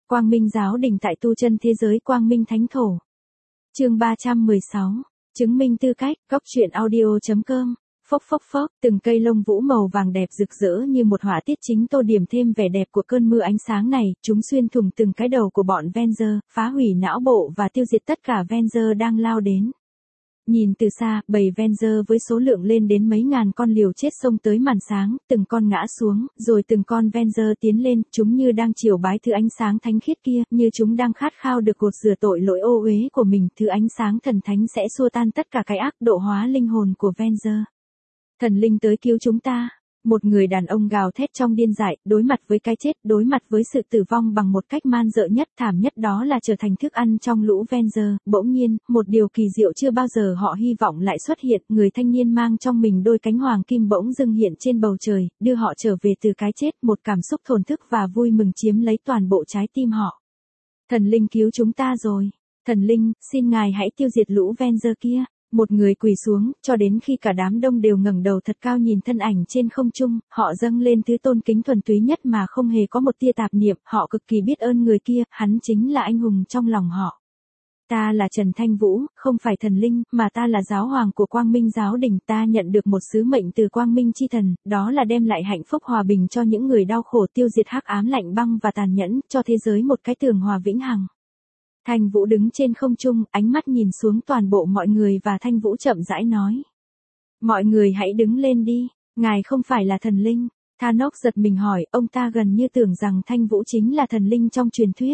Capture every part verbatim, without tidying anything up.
Quang Minh giáo đình tại tu chân thế giới Quang Minh Thánh Thổ. Chương ba trăm mười sáu. Chứng minh tư cách. Góc truyện audio chấm com. Phốc phốc phốc, từng cây lông vũ màu vàng đẹp rực rỡ như một họa tiết chính tô điểm thêm vẻ đẹp của cơn mưa ánh sáng này, chúng xuyên thủng từng cái đầu của bọn Venger, phá hủy não bộ và tiêu diệt tất cả Venger đang lao đến. Nhìn từ xa, bầy Venger với số lượng lên đến mấy ngàn con liều chết xông tới màn sáng, từng con ngã xuống, rồi từng con Venger tiến lên, chúng như đang chiều bái thứ ánh sáng thánh khiết kia, như chúng đang khát khao được gột rửa tội lỗi ô uế của mình, thứ ánh sáng thần thánh sẽ xua tan tất cả cái ác, độ hóa linh hồn của Venger. Thần linh tới cứu chúng ta. Một người đàn ông gào thét trong điên dại, đối mặt với cái chết, đối mặt với sự tử vong bằng một cách man dợ nhất, thảm nhất, đó là trở thành thức ăn trong lũ Venger. Bỗng nhiên, một điều kỳ diệu chưa bao giờ họ hy vọng lại xuất hiện, người thanh niên mang trong mình đôi cánh hoàng kim bỗng dưng hiện trên bầu trời, đưa họ trở về từ cái chết, một cảm xúc thổn thức và vui mừng chiếm lấy toàn bộ trái tim họ. Thần linh cứu chúng ta rồi. Thần linh, xin ngài hãy tiêu diệt lũ Venger kia. Một người quỳ xuống, cho đến khi cả đám đông đều ngẩng đầu thật cao nhìn thân ảnh trên không trung, họ dâng lên thứ tôn kính thuần túy nhất mà không hề có một tia tạp niệm, họ cực kỳ biết ơn người kia, hắn chính là anh hùng trong lòng họ. Ta là Trần Thanh Vũ, không phải thần linh, mà ta là giáo hoàng của Quang Minh giáo đình, ta nhận được một sứ mệnh từ Quang Minh chi thần, đó là đem lại hạnh phúc hòa bình cho những người đau khổ, tiêu diệt hắc ám lạnh băng và tàn nhẫn, cho thế giới một cái tường hòa vĩnh hằng. Thanh Vũ đứng trên không trung, ánh mắt nhìn xuống toàn bộ mọi người và Thanh Vũ chậm rãi nói. Mọi người hãy đứng lên đi, ngài không phải là thần linh. Thanos giật mình hỏi, ông ta gần như tưởng rằng Thanh Vũ chính là thần linh trong truyền thuyết.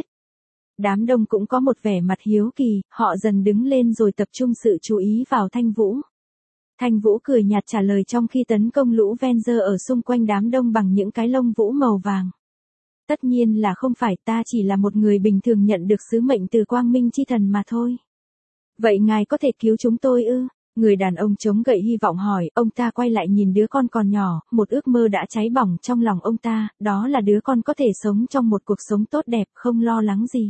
Đám đông cũng có một vẻ mặt hiếu kỳ, họ dần đứng lên rồi tập trung sự chú ý vào Thanh Vũ. Thanh Vũ cười nhạt trả lời trong khi tấn công lũ Venger ở xung quanh đám đông bằng những cái lông vũ màu vàng. Tất nhiên là không phải, ta chỉ là một người bình thường nhận được sứ mệnh từ Quang Minh chi thần mà thôi. Vậy ngài có thể cứu chúng tôi ư? Người đàn ông chống gậy hy vọng hỏi, ông ta quay lại nhìn đứa con còn nhỏ, một ước mơ đã cháy bỏng trong lòng ông ta, đó là đứa con có thể sống trong một cuộc sống tốt đẹp, không lo lắng gì.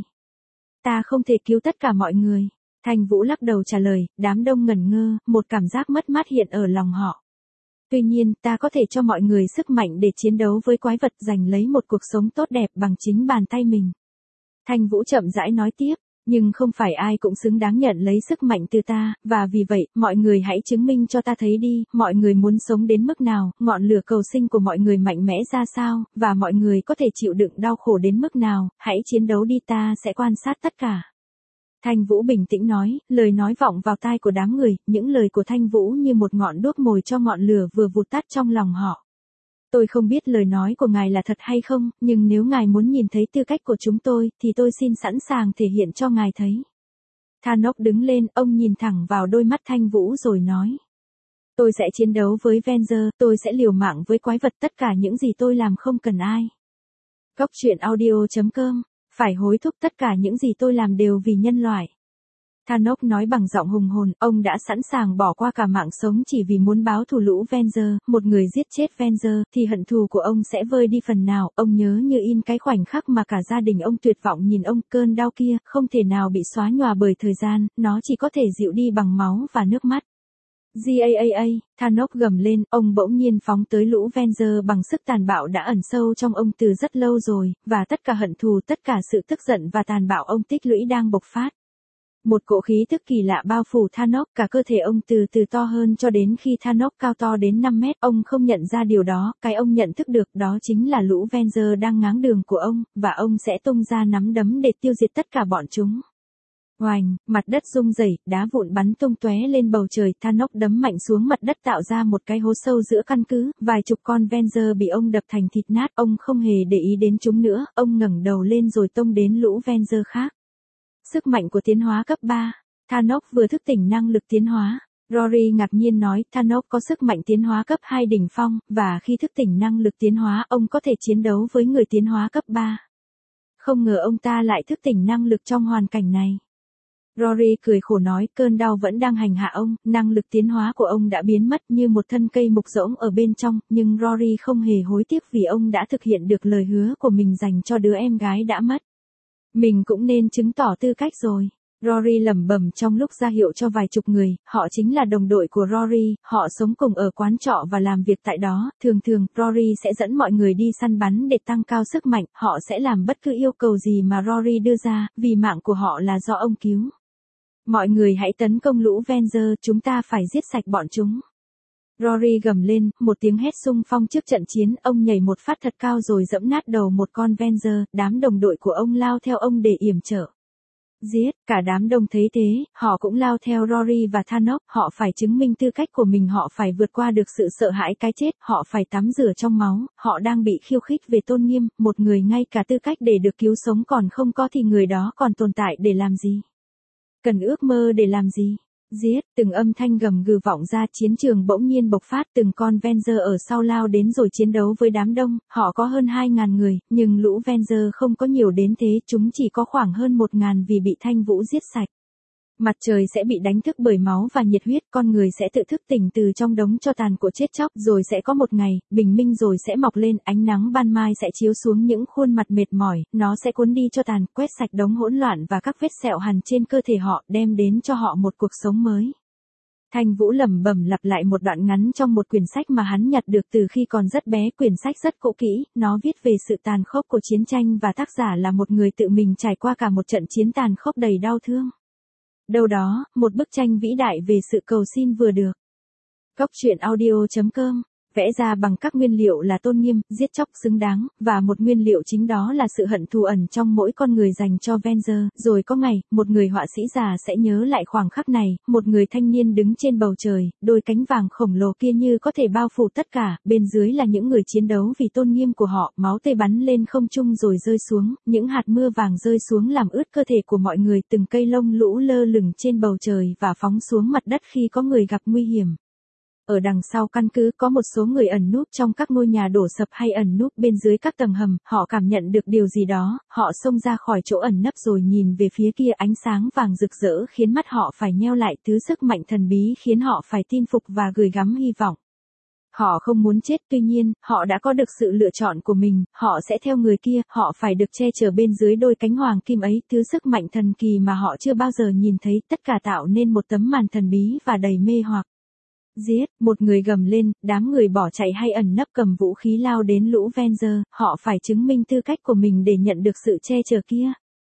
Ta không thể cứu tất cả mọi người. Thanh Vũ lắc đầu trả lời, đám đông ngẩn ngơ, một cảm giác mất mát hiện ở lòng họ. Tuy nhiên, ta có thể cho mọi người sức mạnh để chiến đấu với quái vật, giành lấy một cuộc sống tốt đẹp bằng chính bàn tay mình. Thanh Vũ chậm rãi nói tiếp, nhưng không phải ai cũng xứng đáng nhận lấy sức mạnh từ ta, và vì vậy, mọi người hãy chứng minh cho ta thấy đi, mọi người muốn sống đến mức nào, ngọn lửa cầu sinh của mọi người mạnh mẽ ra sao, và mọi người có thể chịu đựng đau khổ đến mức nào, hãy chiến đấu đi, ta sẽ quan sát tất cả. Thanh Vũ bình tĩnh nói, lời nói vọng vào tai của đám người, những lời của Thanh Vũ như một ngọn đuốc mồi cho ngọn lửa vừa vụt tắt trong lòng họ. Tôi không biết lời nói của ngài là thật hay không, nhưng nếu ngài muốn nhìn thấy tư cách của chúng tôi, thì tôi xin sẵn sàng thể hiện cho ngài thấy. Thanos đứng lên, ông nhìn thẳng vào đôi mắt Thanh Vũ rồi nói. Tôi sẽ chiến đấu với Venger, tôi sẽ liều mạng với quái vật, tất cả những gì tôi làm không cần ai. Góc truyện audio chấm com. Phải hối thúc, tất cả những gì tôi làm đều vì nhân loại. Thanos nói bằng giọng hùng hồn, ông đã sẵn sàng bỏ qua cả mạng sống chỉ vì muốn báo thù lũ Venger, một người giết chết Venger, thì hận thù của ông sẽ vơi đi phần nào, ông nhớ như in cái khoảnh khắc mà cả gia đình ông tuyệt vọng nhìn ông, cơn đau kia, không thể nào bị xóa nhòa bởi thời gian, nó chỉ có thể dịu đi bằng máu và nước mắt. Gaaa, Thanos gầm lên, ông bỗng nhiên phóng tới lũ Venger bằng sức tàn bạo đã ẩn sâu trong ông từ rất lâu rồi, và tất cả hận thù, tất cả sự tức giận và tàn bạo ông tích lũy đang bộc phát. Một cỗ khí tức kỳ lạ bao phủ Thanos, cả cơ thể ông từ từ to hơn cho đến khi Thanos cao to đến năm mét, ông không nhận ra điều đó, cái ông nhận thức được đó chính là lũ Venger đang ngáng đường của ông, và ông sẽ tung ra nắm đấm để tiêu diệt tất cả bọn chúng. Oành, mặt đất rung rẩy, đá vụn bắn tung tóe lên bầu trời, Thanos đấm mạnh xuống mặt đất tạo ra một cái hố sâu giữa căn cứ, vài chục con Venger bị ông đập thành thịt nát, ông không hề để ý đến chúng nữa, ông ngẩng đầu lên rồi tông đến lũ Venger khác. Sức mạnh của tiến hóa cấp ba, Thanos vừa thức tỉnh năng lực tiến hóa. Rory ngạc nhiên nói, Thanos có sức mạnh tiến hóa cấp hai đỉnh phong, và khi thức tỉnh năng lực tiến hóa, ông có thể chiến đấu với người tiến hóa cấp ba. Không ngờ ông ta lại thức tỉnh năng lực trong hoàn cảnh này. Rory cười khổ nói, cơn đau vẫn đang hành hạ ông, năng lực tiến hóa của ông đã biến mất như một thân cây mục rỗng ở bên trong, nhưng Rory không hề hối tiếc vì ông đã thực hiện được lời hứa của mình dành cho đứa em gái đã mất. Mình cũng nên chứng tỏ tư cách rồi. Rory lẩm bẩm trong lúc ra hiệu cho vài chục người, họ chính là đồng đội của Rory, họ sống cùng ở quán trọ và làm việc tại đó, thường thường, Rory sẽ dẫn mọi người đi săn bắn để tăng cao sức mạnh, họ sẽ làm bất cứ yêu cầu gì mà Rory đưa ra, vì mạng của họ là do ông cứu. Mọi người hãy tấn công lũ Venger, chúng ta phải giết sạch bọn chúng. Rory gầm lên, một tiếng hét xung phong trước trận chiến, ông nhảy một phát thật cao rồi giẫm nát đầu một con Venger, đám đồng đội của ông lao theo ông để yểm trợ. Giết, cả đám đông thấy thế, họ cũng lao theo Rory và Thanos, họ phải chứng minh tư cách của mình, họ phải vượt qua được sự sợ hãi cái chết, họ phải tắm rửa trong máu, họ đang bị khiêu khích về tôn nghiêm, một người ngay cả tư cách để được cứu sống còn không có thì người đó còn tồn tại để làm gì? Cần ước mơ để làm gì? Giết, từng âm thanh gầm gừ vọng ra, chiến trường bỗng nhiên bộc phát, từng con Venger ở sau lao đến rồi chiến đấu với đám đông, họ có hơn hai ngàn người, nhưng lũ Venger không có nhiều đến thế, chúng chỉ có khoảng hơn một ngàn vì bị Thanh Vũ giết sạch. Mặt trời sẽ bị đánh thức bởi máu và nhiệt huyết, con người sẽ tự thức tỉnh từ trong đống tro tàn của chết chóc, rồi sẽ có một ngày, bình minh rồi sẽ mọc lên, ánh nắng ban mai sẽ chiếu xuống những khuôn mặt mệt mỏi, nó sẽ cuốn đi tro tàn, quét sạch đống hỗn loạn và các vết sẹo hằn trên cơ thể họ, đem đến cho họ một cuộc sống mới. Thanh Vũ lẩm bẩm lặp lại một đoạn ngắn trong một quyển sách mà hắn nhặt được từ khi còn rất bé, quyển sách rất cũ kỹ, nó viết về sự tàn khốc của chiến tranh và tác giả là một người tự mình trải qua cả một trận chiến tàn khốc đầy đau thương. Đâu đó, một bức tranh vĩ đại về sự cầu xin vừa được. Góc truyện audio chấm com, vẽ ra bằng các nguyên liệu là tôn nghiêm, giết chóc xứng đáng, và một nguyên liệu chính đó là sự hận thù ẩn trong mỗi con người dành cho Venger. Rồi có ngày, một người họa sĩ già sẽ nhớ lại khoảng khắc này, một người thanh niên đứng trên bầu trời, đôi cánh vàng khổng lồ kia như có thể bao phủ tất cả, bên dưới là những người chiến đấu vì tôn nghiêm của họ, máu tươi bắn lên không trung rồi rơi xuống, những hạt mưa vàng rơi xuống làm ướt cơ thể của mọi người, từng cây lông lũ lơ lửng trên bầu trời và phóng xuống mặt đất khi có người gặp nguy hiểm. Ở đằng sau căn cứ có một số người ẩn núp trong các ngôi nhà đổ sập hay ẩn núp bên dưới các tầng hầm, họ cảm nhận được điều gì đó, họ xông ra khỏi chỗ ẩn nấp rồi nhìn về phía kia, ánh sáng vàng rực rỡ khiến mắt họ phải nheo lại, thứ sức mạnh thần bí khiến họ phải tin phục và gửi gắm hy vọng. Họ không muốn chết, tuy nhiên, họ đã có được sự lựa chọn của mình, họ sẽ theo người kia, họ phải được che chở bên dưới đôi cánh hoàng kim ấy, thứ sức mạnh thần kỳ mà họ chưa bao giờ nhìn thấy, tất cả tạo nên một tấm màn thần bí và đầy mê hoặc. Giết, một người gầm lên, đám người bỏ chạy hay ẩn nấp cầm vũ khí lao đến lũ Venger, họ phải chứng minh tư cách của mình để nhận được sự che chở kia.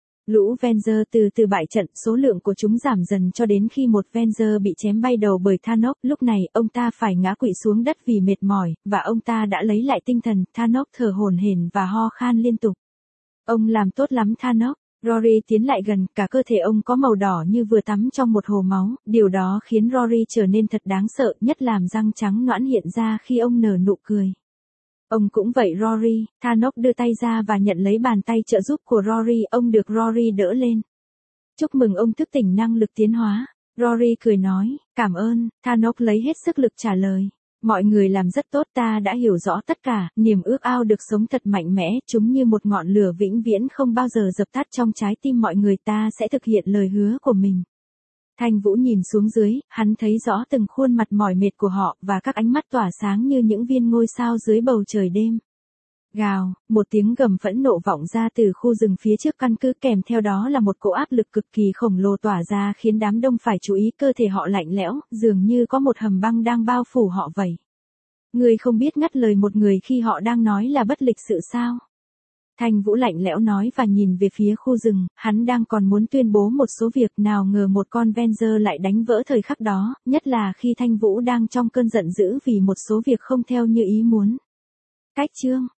Lũ Venger từ từ bại trận, số lượng của chúng giảm dần cho đến khi một Venger bị chém bay đầu bởi Thanos, lúc này, ông ta phải ngã quỵ xuống đất vì mệt mỏi, và ông ta đã lấy lại tinh thần, Thanos thở hổn hển và ho khan liên tục. Ông làm tốt lắm Thanos. Rory tiến lại gần, cả cơ thể ông có màu đỏ như vừa tắm trong một hồ máu, điều đó khiến Rory trở nên thật đáng sợ, nhất làm răng trắng nõn hiện ra khi ông nở nụ cười. Ông cũng vậy Rory, Thanos đưa tay ra và nhận lấy bàn tay trợ giúp của Rory, ông được Rory đỡ lên. Chúc mừng ông thức tỉnh năng lực tiến hóa. Rory cười nói, cảm ơn, Thanos lấy hết sức lực trả lời. Mọi người làm rất tốt, ta đã hiểu rõ tất cả, niềm ước ao được sống thật mạnh mẽ, chúng như một ngọn lửa vĩnh viễn không bao giờ dập tắt trong trái tim mọi người, ta sẽ thực hiện lời hứa của mình. Thanh Vũ nhìn xuống dưới, hắn thấy rõ từng khuôn mặt mỏi mệt của họ, và các ánh mắt tỏa sáng như những viên ngôi sao dưới bầu trời đêm. Gào, một tiếng gầm phẫn nộ vọng ra từ khu rừng phía trước căn cứ, kèm theo đó là một cỗ áp lực cực kỳ khổng lồ tỏa ra khiến đám đông phải chú ý, cơ thể họ lạnh lẽo, dường như có một hầm băng đang bao phủ họ vậy. Người không biết ngắt lời một người khi họ đang nói là bất lịch sự sao? Thanh Vũ lạnh lẽo nói và nhìn về phía khu rừng, hắn đang còn muốn tuyên bố một số việc, nào ngờ một con Venger lại đánh vỡ thời khắc đó, nhất là khi Thanh Vũ đang trong cơn giận dữ vì một số việc không theo như ý muốn. Cách chương